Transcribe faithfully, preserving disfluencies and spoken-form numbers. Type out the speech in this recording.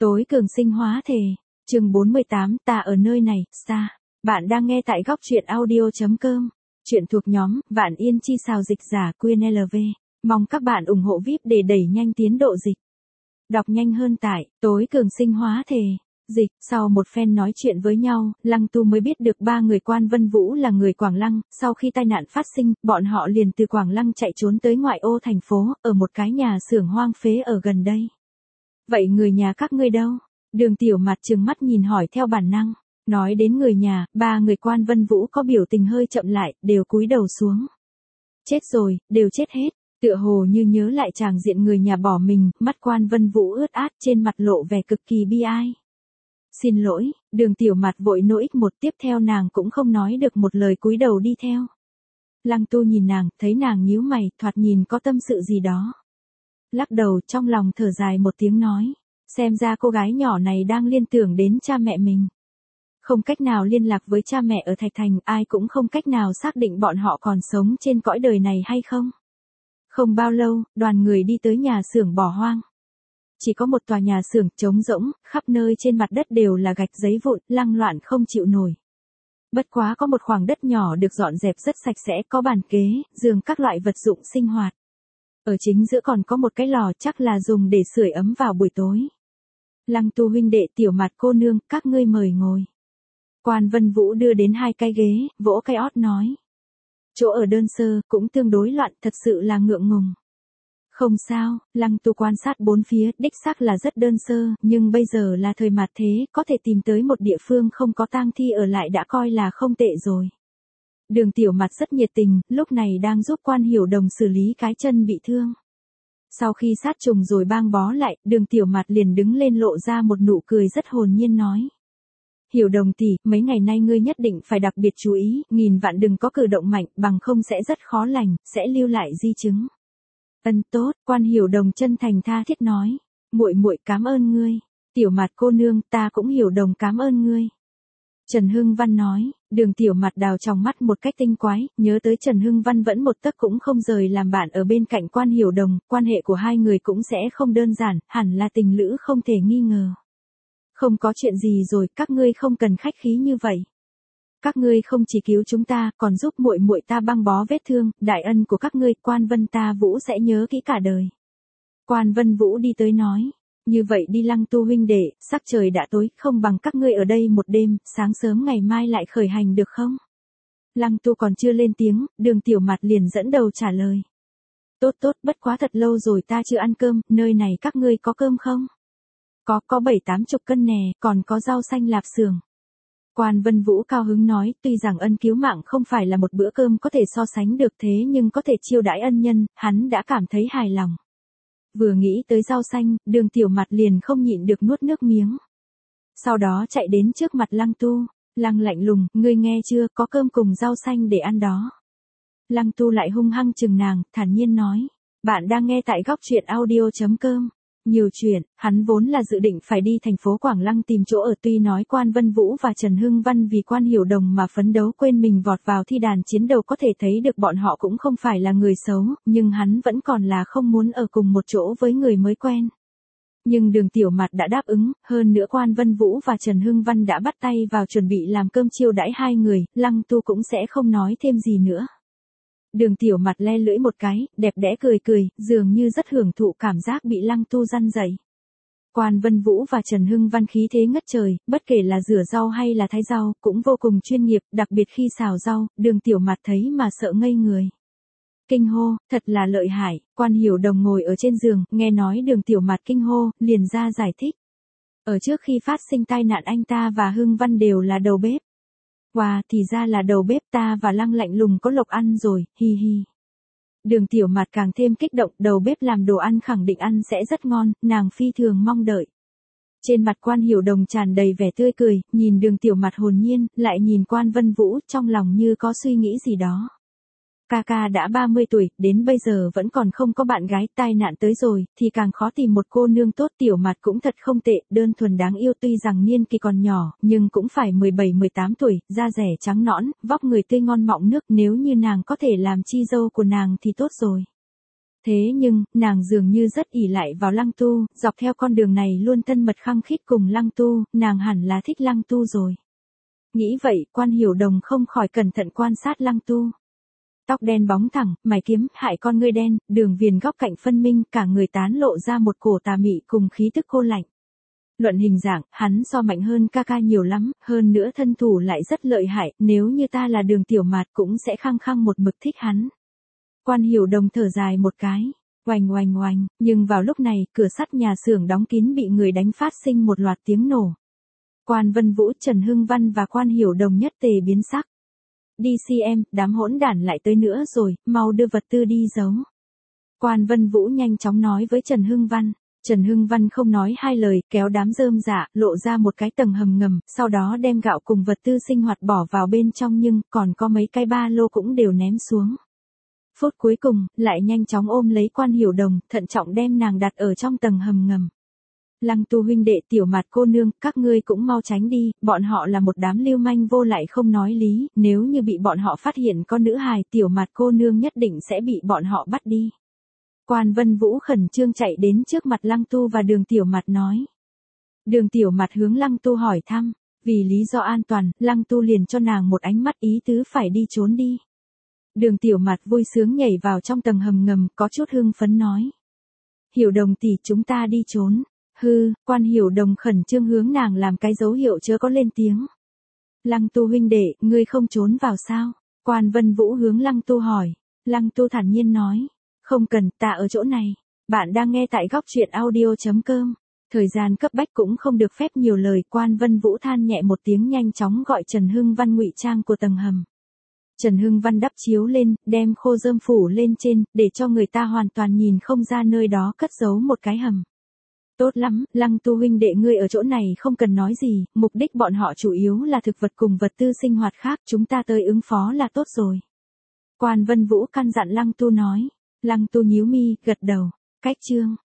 Tối cường sinh hóa thể, chương bốn mươi tám, ta ở nơi này, xa. Bạn đang nghe tại góc truyện audio.com. Chuyện thuộc nhóm, Vạn Yên Chi xào dịch giả Quyên lờ vê. Mong các bạn ủng hộ víp để đẩy nhanh tiến độ dịch. Đọc nhanh hơn tại, tối cường sinh hóa thể. Dịch, sau một phen nói chuyện với nhau, Lăng Tu mới biết được ba người Quan Vân Vũ là người Quảng Lăng, sau khi tai nạn phát sinh, bọn họ liền từ Quảng Lăng chạy trốn tới ngoại ô thành phố, ở một cái nhà xưởng hoang phế ở gần đây. Vậy người nhà các ngươi đâu? Đường Tiểu Mặt trừng mắt nhìn hỏi theo bản năng. Nói đến người nhà, ba người Quan Vân Vũ có biểu tình hơi chậm lại, đều cúi đầu xuống. Chết rồi, đều chết hết. Tựa hồ như nhớ lại tràng diện người nhà bỏ mình, mắt Quan Vân Vũ ướt át, trên mặt lộ vẻ cực kỳ bi ai. Xin lỗi, Đường Tiểu Mặt vội nỗi một, tiếp theo nàng cũng không nói được một lời, cúi đầu đi theo. Lăng Tu nhìn nàng, thấy nàng nhíu mày, thoạt nhìn có tâm sự gì đó. Lắc đầu, trong lòng thở dài một tiếng nói, xem ra cô gái nhỏ này đang liên tưởng đến cha mẹ mình. Không cách nào liên lạc với cha mẹ ở Thạch Thành, ai cũng không cách nào xác định bọn họ còn sống trên cõi đời này hay không. Không bao lâu, đoàn người đi tới nhà xưởng bỏ hoang. Chỉ có một tòa nhà xưởng trống rỗng, khắp nơi trên mặt đất đều là gạch giấy vụn, lăng loạn không chịu nổi. Bất quá có một khoảng đất nhỏ được dọn dẹp rất sạch sẽ, có bàn ghế, giường, các loại vật dụng sinh hoạt. Ở chính giữa còn có một cái lò, chắc là dùng để sưởi ấm vào buổi tối. Lăng Tu huynh đệ, Tiểu Mặt cô nương, các ngươi mời ngồi. Quan Vân Vũ đưa đến hai cái ghế, vỗ cái ót nói. Chỗ ở đơn sơ, cũng tương đối loạn, thật sự là ngượng ngùng. Không sao, Lăng Tu quan sát bốn phía, đích xác là rất đơn sơ, nhưng bây giờ là thời mạt thế, có thể tìm tới một địa phương không có tang thi ở lại đã coi là không tệ rồi. Đường Tiểu Mặt rất nhiệt tình, lúc này đang giúp Quan Hiểu Đồng xử lý cái chân bị thương. Sau khi sát trùng rồi băng bó lại, Đường Tiểu Mặt liền đứng lên lộ ra một nụ cười rất hồn nhiên nói. Hiểu Đồng tỷ, mấy ngày nay ngươi nhất định phải đặc biệt chú ý, nghìn vạn đừng có cử động mạnh, bằng không sẽ rất khó lành, sẽ lưu lại di chứng. Ân tốt, Quan Hiểu Đồng chân thành tha thiết nói. Muội muội cảm ơn ngươi. Tiểu Mặt cô nương, ta cũng Hiểu Đồng cảm ơn ngươi. Trần Hưng Văn nói. Đường Tiểu Mặt đào trong mắt một cách tinh quái, nhớ tới Trần Hưng Văn vẫn một tấc cũng không rời làm bạn ở bên cạnh Quan Hiểu Đồng, quan hệ của hai người cũng sẽ không đơn giản, hẳn là tình lữ không thể nghi ngờ. Không có chuyện gì rồi, các ngươi không cần khách khí như vậy. Các ngươi không chỉ cứu chúng ta, còn giúp muội muội ta băng bó vết thương, đại ân của các ngươi, Quan Vân ta Vũ sẽ nhớ kỹ cả đời. Quan Vân Vũ đi tới nói, như vậy đi Lăng Tu huynh đệ, sắc trời đã tối, không bằng các ngươi ở đây một đêm, sáng sớm ngày mai lại khởi hành được không? Lăng Tu còn chưa lên tiếng, Đường Tiểu Mặt liền dẫn đầu trả lời. Tốt tốt, bất quá thật lâu rồi ta chưa ăn cơm, nơi này các ngươi có cơm không? Có, có bảy tám chục cân nè, còn có rau xanh lạp xưởng. Quan Vân Vũ cao hứng nói, tuy rằng ân cứu mạng không phải là một bữa cơm có thể so sánh được, thế nhưng có thể chiêu đãi ân nhân, hắn đã cảm thấy hài lòng. Vừa nghĩ tới rau xanh, Đường Tiểu Mặt liền không nhịn được nuốt nước miếng. Sau đó chạy đến trước mặt Lăng Tu, Lăng lạnh lùng, ngươi nghe chưa, có cơm cùng rau xanh để ăn đó. Lăng Tu lại hung hăng chừng nàng, thản nhiên nói, bạn đang nghe tại góc truyện audio.com. Nhiều chuyện, hắn vốn là dự định phải đi thành phố Quảng Lăng tìm chỗ ở, tuy nói Quan Vân Vũ và Trần Hưng Văn vì Quan Hiểu Đồng mà phấn đấu quên mình vọt vào thi đàn chiến đấu, có thể thấy được bọn họ cũng không phải là người xấu, nhưng hắn vẫn còn là không muốn ở cùng một chỗ với người mới quen. Nhưng Đường Tiểu Mặt đã đáp ứng, hơn nữa Quan Vân Vũ và Trần Hưng Văn đã bắt tay vào chuẩn bị làm cơm chiêu đãi hai người, Lăng Tu cũng sẽ không nói thêm gì nữa. Đường Tiểu Mặt le lưỡi một cái, đẹp đẽ cười cười, dường như rất hưởng thụ cảm giác bị Lăng Tu răn dậy. Quan Vân Vũ và Trần Hưng Văn khí thế ngất trời, bất kể là rửa rau hay là thái rau, cũng vô cùng chuyên nghiệp, đặc biệt khi xào rau, Đường Tiểu Mặt thấy mà sợ ngây người. Kinh hô, thật là lợi hại, Quan Hiểu Đồng ngồi ở trên giường, nghe nói Đường Tiểu Mặt kinh hô, liền ra giải thích. Ở trước khi phát sinh tai nạn anh ta và Hưng Văn đều là đầu bếp. Wow, thì ra là đầu bếp, ta và Lăng lạnh lùng có lộc ăn rồi, hi hi. Đường Tiểu Mặt càng thêm kích động, đầu bếp làm đồ ăn khẳng định ăn sẽ rất ngon, nàng phi thường mong đợi. Trên mặt Quan Hiểu Đồng tràn đầy vẻ tươi cười, nhìn Đường Tiểu Mặt hồn nhiên, lại nhìn Quan Vân Vũ, trong lòng như có suy nghĩ gì đó. Ca ca đã ba mươi tuổi, đến bây giờ vẫn còn không có bạn gái, tai nạn tới rồi, thì càng khó tìm một cô nương tốt. Tiểu Mặt cũng thật không tệ, đơn thuần đáng yêu, tuy rằng niên kỳ còn nhỏ, nhưng cũng phải mười bảy mười tám tuổi, da rẻ trắng nõn, vóc người tươi ngon mọng nước, nếu như nàng có thể làm chi dâu của nàng thì tốt rồi. Thế nhưng, nàng dường như rất ỷ lại vào Lăng Tu, dọc theo con đường này luôn thân mật khăng khít cùng Lăng Tu, nàng hẳn là thích Lăng Tu rồi. Nghĩ vậy, Quan Hiểu Đồng không khỏi cẩn thận quan sát Lăng Tu. Tóc đen bóng thẳng, mày kiếm, hại con ngươi đen, đường viền góc cạnh phân minh, cả người tán lộ ra một cổ tà mị cùng khí tức cô lạnh. Luận hình dạng, hắn so mạnh hơn ca ca nhiều lắm, hơn nữa thân thủ lại rất lợi hại, nếu như ta là Đường Tiểu Mạt cũng sẽ khăng khăng một mực thích hắn. Quan Hiểu Đồng thở dài một cái, oành oành oành, nhưng vào lúc này, cửa sắt nhà xưởng đóng kín bị người đánh phát sinh một loạt tiếng nổ. Quan Vân Vũ, Trần Hưng Văn và Quan Hiểu Đồng nhất tề biến sắc. Đi xê em, đám hỗn đản lại tới nữa rồi, mau đưa vật tư đi giấu. Quan Vân Vũ nhanh chóng nói với Trần Hưng Văn. Trần Hưng Văn không nói hai lời, kéo đám rơm rạ, lộ ra một cái tầng hầm ngầm, sau đó đem gạo cùng vật tư sinh hoạt bỏ vào bên trong nhưng còn có mấy cái ba lô cũng đều ném xuống. Phút cuối cùng, lại nhanh chóng ôm lấy Quan Hiểu Đồng, thận trọng đem nàng đặt ở trong tầng hầm ngầm. Lăng Tu huynh đệ, Tiểu Mạt cô nương, các ngươi cũng mau tránh đi, bọn họ là một đám lưu manh vô lại không nói lý, nếu như bị bọn họ phát hiện có nữ hài, Tiểu Mạt cô nương nhất định sẽ bị bọn họ bắt đi. Quan Vân Vũ khẩn trương chạy đến trước mặt Lăng Tu và Đường Tiểu Mạt nói. Đường Tiểu Mạt hướng Lăng Tu hỏi thăm, vì lý do an toàn, Lăng Tu liền cho nàng một ánh mắt ý tứ phải đi trốn đi. Đường Tiểu Mạt vui sướng nhảy vào trong tầng hầm ngầm, có chút hưng phấn nói. Hiểu Đồng tỷ, chúng ta đi trốn. Hư, Quan Hiểu Đồng khẩn trương hướng nàng làm cái dấu hiệu chớ có lên tiếng. Lăng Tu huynh đệ, ngươi không trốn vào sao? Quan Vân Vũ hướng Lăng Tu hỏi. Lăng Tu thản nhiên nói. Không cần, ta ở chỗ này. Bạn đang nghe tại góc truyện audio chấm com. Thời gian cấp bách cũng không được phép nhiều lời. Quan Vân Vũ than nhẹ một tiếng nhanh chóng gọi Trần Hưng Văn ngụy trang của tầng hầm. Trần Hưng Văn đắp chiếu lên, đem khô rơm phủ lên trên, để cho người ta hoàn toàn nhìn không ra nơi đó cất giấu một cái hầm. Tốt lắm, Lăng Tu huynh đệ ngươi ở chỗ này không cần nói gì, mục đích bọn họ chủ yếu là thực vật cùng vật tư sinh hoạt khác, chúng ta tới ứng phó là tốt rồi. Quan Vân Vũ căn dặn Lăng Tu nói. Lăng Tu nhíu mi, gật đầu. Cách chương.